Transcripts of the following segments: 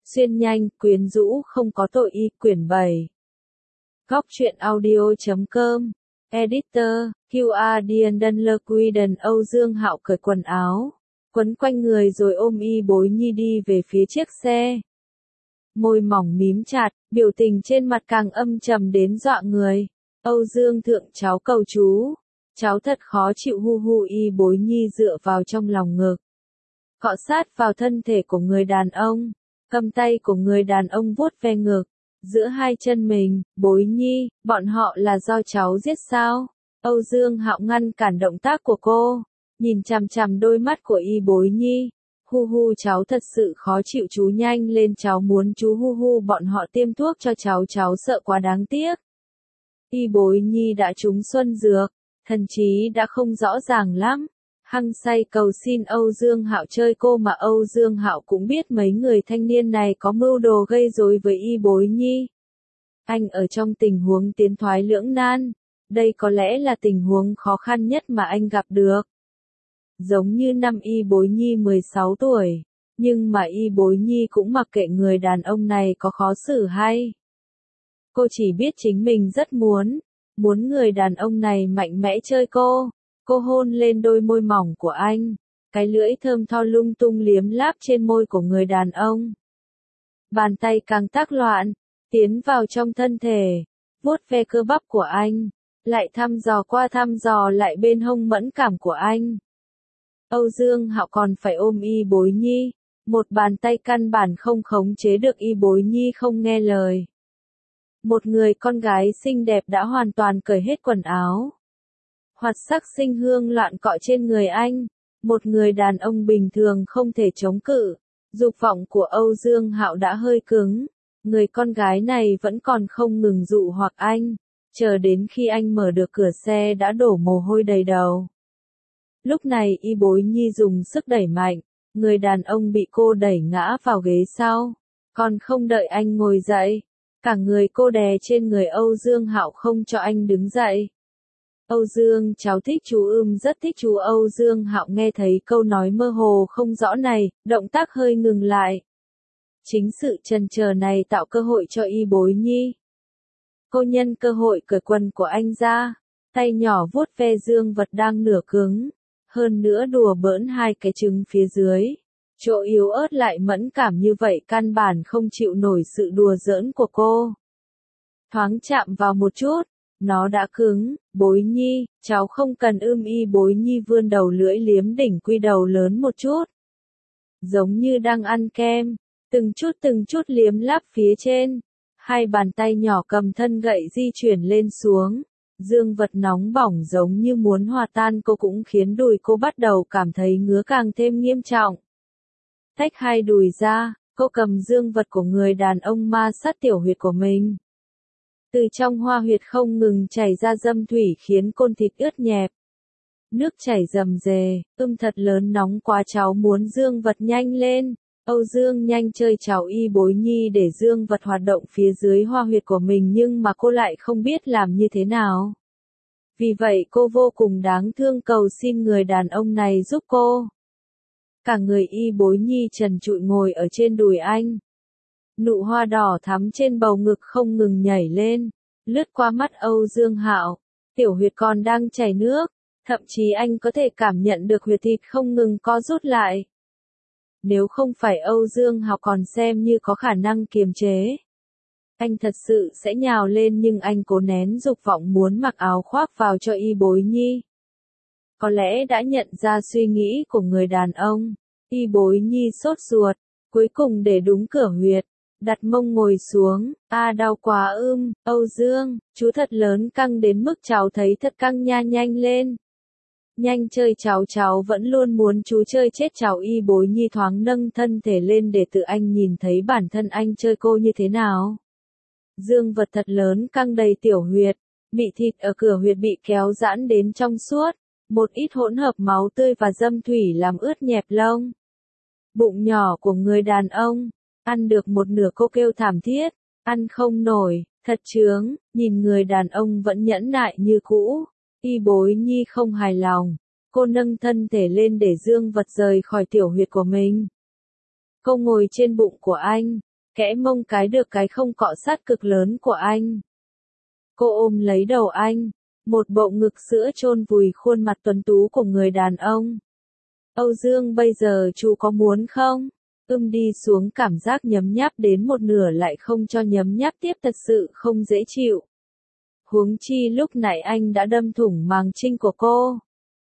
Xuyên nhanh, quyến rũ không có tội y, quyển 7. Góc truyện audio.com. Editor, QR Diendon Lequiden. Âu Dương Hạo cởi quần áo, quấn quanh người rồi ôm y bối nhi đi về phía chiếc xe. Môi mỏng mím chặt, biểu tình trên mặt càng âm trầm đến dọa người. Âu Dương thượng, cháu cầu chú. Cháu thật khó chịu, hu hu. Y bối nhi dựa vào trong lòng ngực, cọ sát vào thân thể của người đàn ông, cầm tay của người đàn ông vuốt ve ngực, giữa hai chân mình. Bối nhi, bọn họ là do cháu giết sao? Âu Dương Hạo ngăn cản động tác của cô, nhìn chằm chằm đôi mắt của y bối nhi. Hu hu, cháu thật sự khó chịu, chú nhanh lên, cháu muốn chú. Hu hu, bọn họ tiêm thuốc cho cháu sợ quá, đáng tiếc. Y bối nhi đã trúng xuân dược, thần trí đã không rõ ràng lắm, hăng say cầu xin Âu Dương Hạo chơi cô, mà Âu Dương Hạo cũng biết mấy người thanh niên này có mưu đồ gây rối với y bối nhi. Anh ở trong tình huống tiến thoái lưỡng nan, đây có lẽ là tình huống khó khăn nhất mà anh gặp được. Giống như năm y bối nhi 16 tuổi, nhưng mà y bối nhi cũng mặc kệ người đàn ông này có khó xử hay. Cô chỉ biết chính mình rất muốn người đàn ông này mạnh mẽ chơi cô. Cô hôn lên đôi môi mỏng của anh, cái lưỡi thơm tho lung tung liếm láp trên môi của người đàn ông. Bàn tay càng tác loạn, tiến vào trong thân thể, vuốt ve cơ bắp của anh, lại thăm dò qua thăm dò lại bên hông mẫn cảm của anh. Âu Dương Hạo còn phải ôm y bối nhi, một bàn tay căn bản không khống chế được y bối nhi không nghe lời. Một người con gái xinh đẹp đã hoàn toàn cởi hết quần áo. Hoạt sắc sinh hương loạn cọ trên người anh, một người đàn ông bình thường không thể chống cự. Dục vọng của Âu Dương Hạo đã hơi cứng, người con gái này vẫn còn không ngừng dụ hoặc anh, chờ đến khi anh mở được cửa xe đã đổ mồ hôi đầy đầu. Lúc này y bối nhi dùng sức đẩy mạnh, người đàn ông bị cô đẩy ngã vào ghế sau, còn không đợi anh ngồi dậy, cả người cô đè trên người Âu Dương Hạo không cho anh đứng dậy. Âu Dương, cháu thích chú, rất thích chú. Âu Dương Hạo nghe thấy câu nói mơ hồ không rõ này, động tác hơi ngừng lại. Chính sự chần chờ này tạo cơ hội cho y bối nhi. Cô nhân cơ hội cởi quần của anh ra, tay nhỏ vuốt ve dương vật đang nửa cứng, hơn nữa đùa bỡn hai cái trứng phía dưới. Chỗ yếu ớt lại mẫn cảm như vậy, căn bản không chịu nổi sự đùa giỡn của cô. Thoáng chạm vào một chút, nó đã cứng. Bối nhi, cháu không cần. Y bối nhi vươn đầu lưỡi liếm đỉnh quy đầu lớn một chút, giống như đang ăn kem, từng chút liếm láp phía trên. Hai bàn tay nhỏ cầm thân gậy di chuyển lên xuống, dương vật nóng bỏng giống như muốn hòa tan cô, cũng khiến đùi cô bắt đầu cảm thấy ngứa càng thêm nghiêm trọng. Tách hai đùi ra, cô cầm dương vật của người đàn ông ma sát tiểu huyệt của mình. Từ trong hoa huyệt không ngừng chảy ra dâm thủy khiến côn thịt ướt nhẹp. Nước chảy rầm rề, thật lớn, nóng quá, cháu muốn dương vật nhanh lên. Âu Dương nhanh chơi cháu. Y bối nhi để dương vật hoạt động phía dưới hoa huyệt của mình, nhưng mà cô lại không biết làm như thế nào. Vì vậy cô vô cùng đáng thương cầu xin người đàn ông này giúp cô. Cả người y bối nhi trần trụi ngồi ở trên đùi anh. Nụ hoa đỏ thắm trên bầu ngực không ngừng nhảy lên, lướt qua mắt Âu Dương Hạo, tiểu huyệt còn đang chảy nước, thậm chí anh có thể cảm nhận được huyệt thịt không ngừng co rút lại. Nếu không phải Âu Dương Hạo còn xem như có khả năng kiềm chế, anh thật sự sẽ nhào lên, nhưng anh cố nén dục vọng muốn mặc áo khoác vào cho y bối nhi. Có lẽ đã nhận ra suy nghĩ của người đàn ông, y bối nhi sốt ruột, cuối cùng để đúng cửa huyệt, đặt mông ngồi xuống. Đau quá. Âu Dương, chú thật lớn, căng đến mức cháu thấy thật căng nha, nhanh lên. Nhanh chơi cháu vẫn luôn muốn chú chơi chết cháu. Y bối nhi thoáng nâng thân thể lên để tự anh nhìn thấy bản thân anh chơi cô như thế nào. Dương vật thật lớn căng đầy tiểu huyệt, bị thịt ở cửa huyệt bị kéo giãn đến trong suốt, một ít hỗn hợp máu tươi và dâm thủy làm ướt nhẹp lông. Bụng nhỏ của người đàn ông, ăn được một nửa cô kêu thảm thiết, ăn không nổi, thật chướng. Nhìn người đàn ông vẫn nhẫn nại như cũ, y bối nhi không hài lòng, cô nâng thân thể lên để dương vật rời khỏi tiểu huyệt của mình. Cô ngồi trên bụng của anh, kẽ mông cái được cái không cọ sát cực lớn của anh. Cô ôm lấy đầu anh, một bộ ngực sữa chôn vùi khuôn mặt tuấn tú của người đàn ông. Âu Dương bây giờ chú có muốn không? Đi xuống cảm giác nhấm nháp đến một nửa lại không cho nhấm nháp tiếp thật sự không dễ chịu. Huống chi lúc nãy anh đã đâm thủng màng trinh của cô.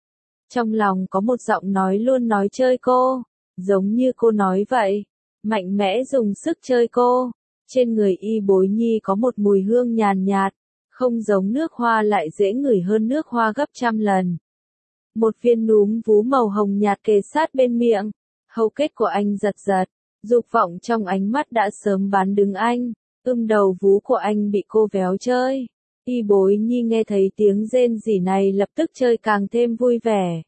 Trong lòng có một giọng nói luôn nói chơi cô, giống như cô nói vậy, mạnh mẽ dùng sức chơi cô. Trên người Y Bối Nhi có một mùi hương nhàn nhạt, không giống nước hoa lại dễ ngửi hơn nước hoa gấp trăm lần. Một viên núm vú màu hồng nhạt kề sát bên miệng, hầu kết của anh giật giật, dục vọng trong ánh mắt đã sớm bán đứng anh, đầu vú của anh bị cô véo chơi. Y Bối Nhi nghe thấy tiếng rên rỉ này lập tức chơi càng thêm vui vẻ.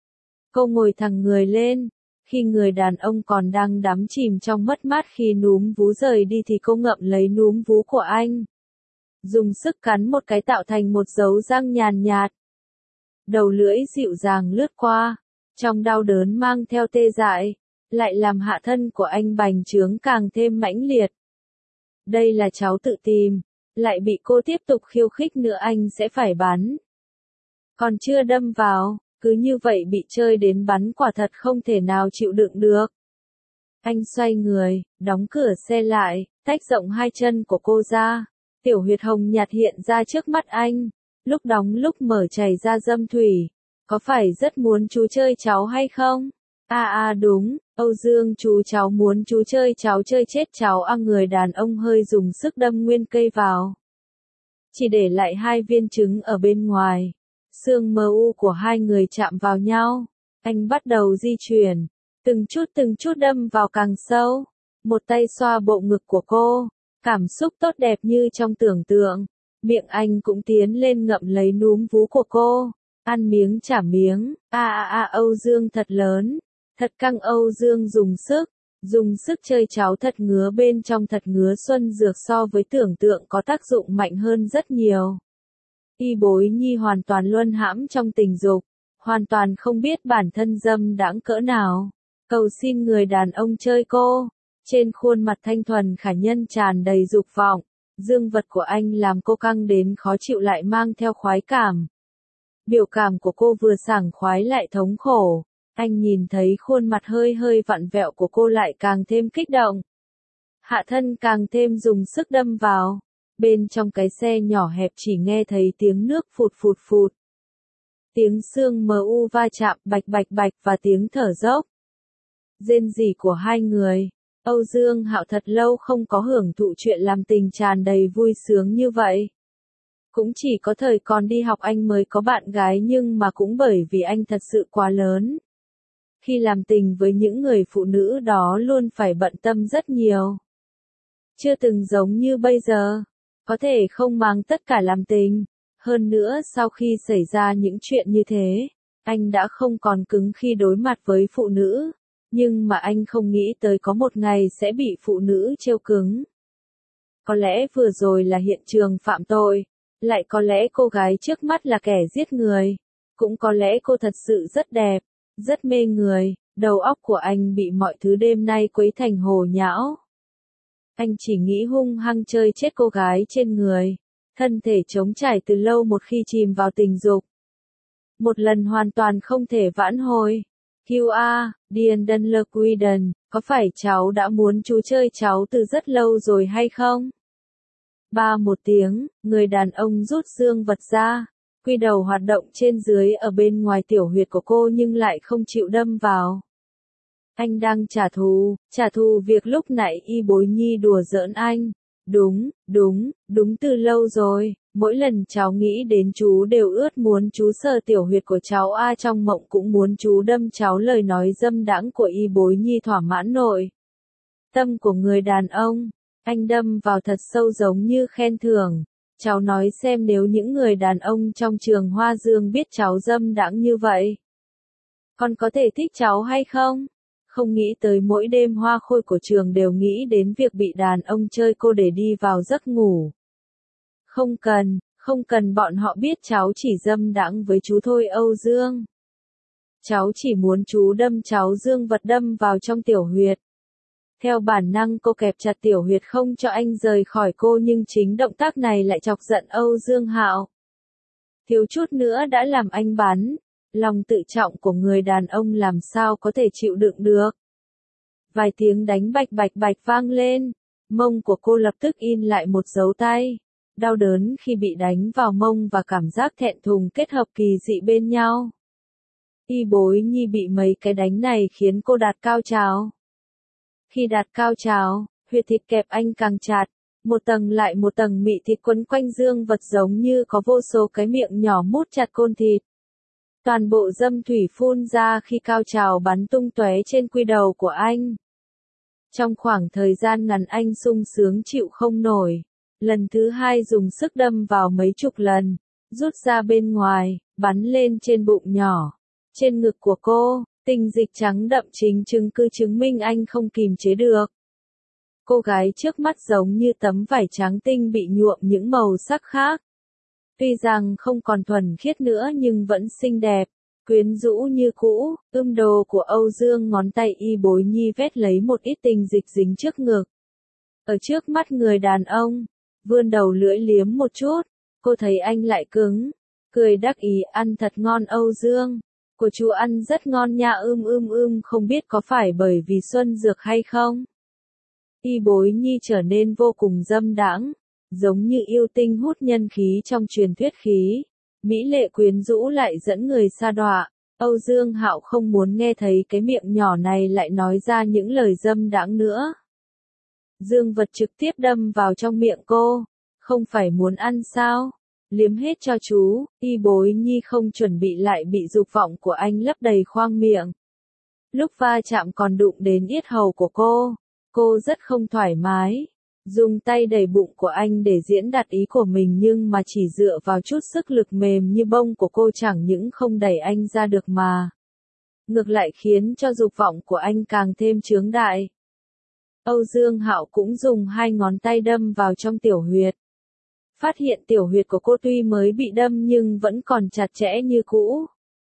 Cô ngồi thẳng người lên, khi người đàn ông còn đang đắm chìm trong mất mát khi núm vú rời đi thì cô ngậm lấy núm vú của anh. Dùng sức cắn một cái tạo thành một dấu răng nhàn nhạt. Đầu lưỡi dịu dàng lướt qua, trong đau đớn mang theo tê dại, lại làm hạ thân của anh bành trướng càng thêm mãnh liệt. Đây là cháu tự tìm, lại bị cô tiếp tục khiêu khích nữa anh sẽ phải bắn. Còn chưa đâm vào, cứ như vậy bị chơi đến bắn quả thật không thể nào chịu đựng được. Anh xoay người, đóng cửa xe lại, tách rộng hai chân của cô ra. Tiểu huyệt hồng nhạt hiện ra trước mắt anh, lúc đóng lúc mở chảy ra dâm thủy. Có phải rất muốn chú chơi cháu hay không? Đúng, Âu Dương cháu muốn chú chơi cháu chơi chết cháu người đàn ông hơi dùng sức đâm nguyên cây vào. Chỉ để lại hai viên trứng ở bên ngoài. Xương mờ u của hai người chạm vào nhau. Anh bắt đầu di chuyển, từng chút đâm vào càng sâu. Một tay xoa bộ ngực của cô. Cảm xúc tốt đẹp như trong tưởng tượng. Miệng anh cũng tiến lên ngậm lấy núm vú của cô. Ăn miếng trả miếng. Âu Dương thật lớn. Thật căng. Âu Dương dùng sức chơi cháu thật ngứa bên trong thật ngứa. Xuân dược so với tưởng tượng có tác dụng mạnh hơn rất nhiều. Y Bối Nhi hoàn toàn luân hãm trong tình dục, hoàn toàn không biết bản thân dâm đãng cỡ nào. Cầu xin người đàn ông chơi cô. Trên khuôn mặt thanh thuần khả nhân tràn đầy dục vọng, dương vật của anh làm cô căng đến khó chịu lại mang theo khoái cảm. Biểu cảm của cô vừa sảng khoái lại thống khổ, anh nhìn thấy khuôn mặt hơi vặn vẹo của cô lại càng thêm kích động. Hạ thân càng thêm dùng sức đâm vào, bên trong cái xe nhỏ hẹp chỉ nghe thấy tiếng nước phụt phụt. Tiếng xương mu va chạm bạch và tiếng thở dốc. Rên rỉ của hai người. Âu Dương Hạo thật lâu không có hưởng thụ chuyện làm tình tràn đầy vui sướng như vậy. Cũng chỉ có thời còn đi học anh mới có bạn gái nhưng mà cũng bởi vì anh thật sự quá lớn. Khi làm tình với những người phụ nữ đó luôn phải bận tâm rất nhiều. Chưa từng giống như bây giờ, có thể không mang tất cả làm tình. Hơn nữa sau khi xảy ra những chuyện như thế, anh đã không còn cứng khi đối mặt với phụ nữ. Nhưng mà anh không nghĩ tới có một ngày sẽ bị phụ nữ trêu cứng. Có lẽ vừa rồi là hiện trường phạm tội, lại có lẽ cô gái trước mắt là kẻ giết người, cũng có lẽ cô thật sự rất đẹp, rất mê người, đầu óc của anh bị mọi thứ đêm nay quấy thành hồ nhão. Anh chỉ nghĩ hung hăng chơi chết cô gái trên người, thân thể trống trải từ lâu một khi chìm vào tình dục. Một lần hoàn toàn không thể vãn hồi. Diendon Lequiden, có phải cháu đã muốn chú chơi cháu từ rất lâu rồi hay không? Một tiếng, người đàn ông rút dương vật ra, quy đầu hoạt động trên dưới ở bên ngoài tiểu huyệt của cô nhưng lại không chịu đâm vào. Anh đang trả thù việc lúc nãy Y Bối Nhi đùa giỡn anh. Đúng từ lâu rồi, mỗi lần cháu nghĩ đến chú đều ướt muốn chú sờ tiểu huyệt của cháu trong mộng cũng muốn chú đâm cháu. Lời nói dâm đãng của Y Bối Nhi thỏa mãn nội tâm của người đàn ông, anh đâm vào thật sâu giống như khen thưởng. Cháu nói xem nếu những người đàn ông trong trường Hoa Dương biết cháu dâm đãng như vậy, con có thể thích cháu hay không? Không nghĩ tới mỗi đêm hoa khôi của trường đều nghĩ đến việc bị đàn ông chơi cô để đi vào giấc ngủ. Không cần bọn họ biết cháu chỉ dâm đãng với chú thôi Âu Dương. Cháu chỉ muốn chú đâm cháu dương vật đâm vào trong tiểu huyệt. Theo bản năng cô kẹp chặt Tiểu Huyệt không cho anh rời khỏi cô, nhưng chính động tác này lại chọc giận Âu Dương Hạo. Thiếu chút nữa đã làm anh bắn. Lòng tự trọng của người đàn ông làm sao có thể chịu đựng được. Vài tiếng đánh bạch bạch bạch vang lên. Mông của cô lập tức in lại một dấu tay. Đau đớn khi bị đánh vào mông và cảm giác thẹn thùng kết hợp kỳ dị bên nhau. Y Bối Nhi bị mấy cái đánh này khiến cô đạt cao trào. Khi đạt cao trào, huyệt thịt kẹp anh càng chặt. Một tầng lại một tầng mị thịt quấn quanh dương vật giống như có vô số cái miệng nhỏ mút chặt côn thịt. Toàn bộ dâm thủy phun ra khi cao trào bắn tung tóe trên quy đầu của anh. Trong khoảng thời gian ngắn anh sung sướng chịu không nổi. Lần thứ hai dùng sức đâm vào mấy chục lần, rút ra bên ngoài, bắn lên trên bụng nhỏ. Trên ngực của cô, tinh dịch trắng đậm chính chứng cứ chứng minh anh không kìm chế được. Cô gái trước mắt giống như tấm vải trắng tinh bị nhuộm những màu sắc khác. Tuy rằng không còn thuần khiết nữa nhưng vẫn xinh đẹp, quyến rũ như cũ. Đồ của Âu Dương ngón tay Y Bối Nhi vét lấy một ít tinh dịch dính trước ngực. Ở trước mắt người đàn ông, vươn đầu lưỡi liếm một chút, cô thấy anh lại cứng, cười đắc ý ăn thật ngon Âu Dương. Của chú ăn rất ngon nha không biết có phải bởi vì xuân dược hay không? Y Bối Nhi trở nên vô cùng dâm đãng, giống như yêu tinh hút nhân khí trong truyền thuyết khí. Mỹ lệ quyến rũ lại dẫn người sa đọa. Âu Dương Hạo không muốn nghe thấy cái miệng nhỏ này lại nói ra những lời dâm đãng nữa. Dương vật trực tiếp đâm vào trong miệng cô. Không phải muốn ăn sao? Liếm hết cho chú. Y Bối Nhi không chuẩn bị lại bị dục vọng của anh lấp đầy khoang miệng. Lúc va chạm còn đụng đến yết hầu của cô. Cô rất không thoải mái. Dùng tay đẩy bụng của anh để diễn đạt ý của mình nhưng mà chỉ dựa vào chút sức lực mềm như bông của cô chẳng những không đẩy anh ra được mà. Ngược lại khiến cho dục vọng của anh càng thêm chướng đại. Âu Dương Hạo cũng dùng hai ngón tay đâm vào trong tiểu huyệt. Phát hiện tiểu huyệt của cô tuy mới bị đâm nhưng vẫn còn chặt chẽ như cũ.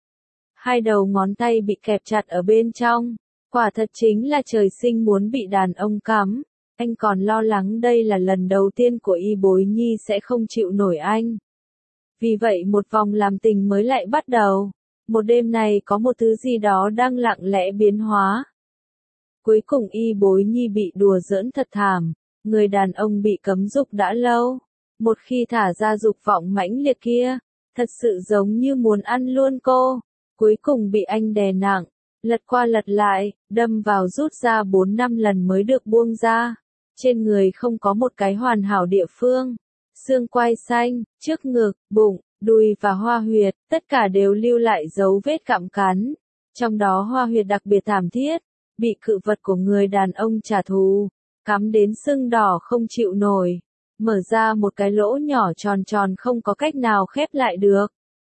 Hai đầu ngón tay bị kẹp chặt ở bên trong. Quả thật chính là trời sinh muốn bị đàn ông cắm. Anh còn lo lắng đây là lần đầu tiên của Y Bối Nhi sẽ không chịu nổi anh. Vì vậy một vòng làm tình mới lại bắt đầu. Một đêm này có một thứ gì đó đang lặng lẽ biến hóa. Cuối cùng Y Bối Nhi bị đùa giỡn thật thảm. Người đàn ông bị cấm dục đã lâu. Một khi thả ra dục vọng mãnh liệt kia, thật sự giống như muốn ăn luôn cô. Cuối cùng bị anh đè nặng, lật qua lật lại, đâm vào rút ra 4-5 lần mới được buông ra. Trên người không có một cái hoàn hảo địa phương. Xương quai xanh, trước ngực, bụng, đùi và hoa huyệt, tất cả đều lưu lại dấu vết cặm cắn. Trong đó hoa huyệt đặc biệt thảm thiết, bị cự vật của người đàn ông trả thù, cắm đến sưng đỏ không chịu nổi. Mở ra một cái lỗ nhỏ tròn tròn không có cách nào khép lại được.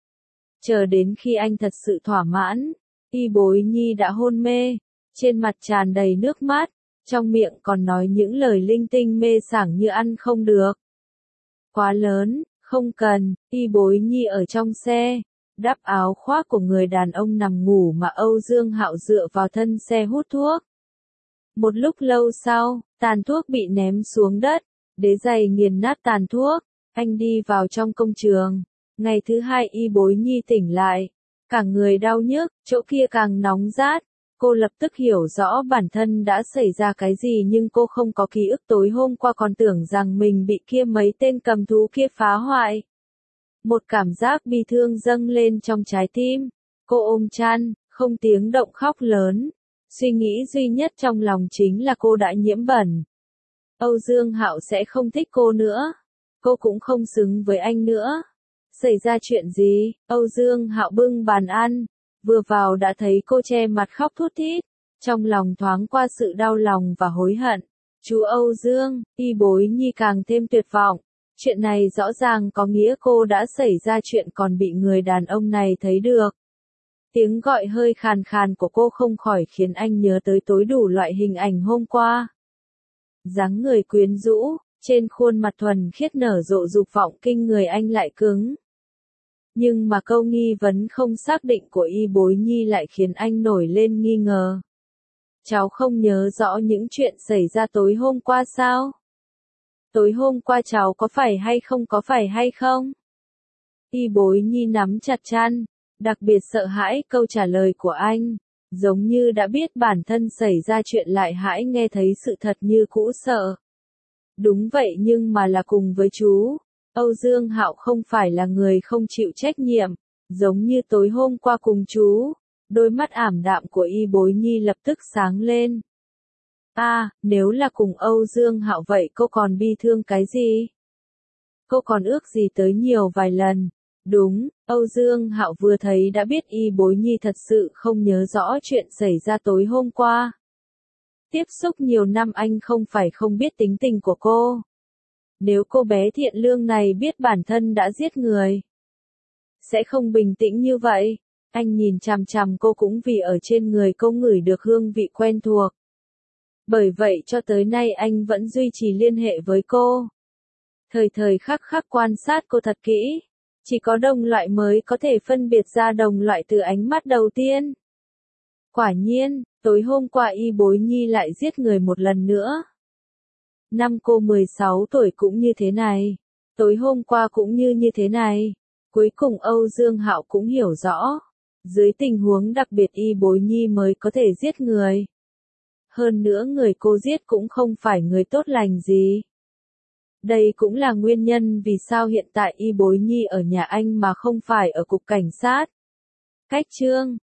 Chờ đến khi anh thật sự thỏa mãn, Y Bối Nhi đã hôn mê, trên mặt tràn đầy nước mắt, trong miệng còn nói những lời linh tinh mê sảng như ăn không được. Quá lớn, không cần. Y Bối Nhi ở trong xe, đắp áo khoác của người đàn ông nằm ngủ mà Âu Dương Hạo dựa vào thân xe hút thuốc. Một lúc lâu sau, tàn thuốc bị ném xuống đất. Đế giày nghiền nát tàn thuốc, anh đi vào trong công trường. Ngày thứ hai Y Bối Nhi tỉnh lại, cả người đau nhức, chỗ kia càng nóng rát. Cô lập tức hiểu rõ bản thân đã xảy ra cái gì nhưng cô không có ký ức tối hôm qua còn tưởng rằng mình bị kia mấy tên cầm thú kia phá hoại. Một cảm giác bi thương dâng lên trong trái tim. Cô ôm chăn, không tiếng động khóc lớn. Suy nghĩ duy nhất trong lòng chính là cô đã nhiễm bẩn. Âu Dương Hạo sẽ không thích cô nữa. Cô cũng không xứng với anh nữa. Xảy ra chuyện gì? Âu Dương Hạo bưng bàn ăn. Vừa vào đã thấy cô che mặt khóc thút thít. Trong lòng thoáng qua sự đau lòng và hối hận. Chú Âu Dương, Y Bối Nhi càng thêm tuyệt vọng. Chuyện này rõ ràng có nghĩa cô đã xảy ra chuyện còn bị người đàn ông này thấy được. Tiếng gọi hơi khàn khàn của cô không khỏi khiến anh nhớ tới tối đủ loại hình ảnh hôm qua. Dáng người quyến rũ, trên khuôn mặt thuần khiết nở rộ dục vọng kinh người anh lại cứng. Nhưng mà câu nghi vấn không xác định của Y Bối Nhi lại khiến anh nổi lên nghi ngờ. Cháu không nhớ rõ những chuyện xảy ra tối hôm qua sao? Tối hôm qua cháu có phải hay không? Y Bối Nhi nắm chặt chăn, đặc biệt sợ hãi câu trả lời của anh, giống như đã biết bản thân xảy ra chuyện lại hãi nghe thấy sự thật như cũ sợ. Đúng vậy nhưng mà là cùng với chú, Âu Dương Hạo không phải là người không chịu trách nhiệm, giống như tối hôm qua cùng chú. Đôi mắt ảm đạm của Y Bối Nhi lập tức sáng lên. Nếu là cùng Âu Dương Hạo vậy cô còn bi thương cái gì? Cô còn ước gì tới nhiều vài lần. Đúng, Âu Dương Hạo vừa thấy đã biết Y Bối Nhi thật sự không nhớ rõ chuyện xảy ra tối hôm qua. Tiếp xúc nhiều năm anh không phải không biết tính tình của cô. Nếu cô bé thiện lương này biết bản thân đã giết người, sẽ không bình tĩnh như vậy. Anh nhìn chằm chằm cô cũng vì ở trên người cô ngửi được hương vị quen thuộc. Bởi vậy cho tới nay anh vẫn duy trì liên hệ với cô. Thời thời khắc khắc quan sát cô thật kỹ. Chỉ có đồng loại mới có thể phân biệt ra đồng loại từ ánh mắt đầu tiên. Quả nhiên, tối hôm qua Y Bối Nhi lại giết người một lần nữa. Năm cô 16 tuổi cũng như thế này. Tối hôm qua cũng như thế này. Cuối cùng Âu Dương Hạo cũng hiểu rõ. Dưới tình huống đặc biệt Y Bối Nhi mới có thể giết người. Hơn nữa người cô giết cũng không phải người tốt lành gì. Đây cũng là nguyên nhân vì sao hiện tại Y Bối Nhi ở nhà anh mà không phải ở cục cảnh sát. Cách chương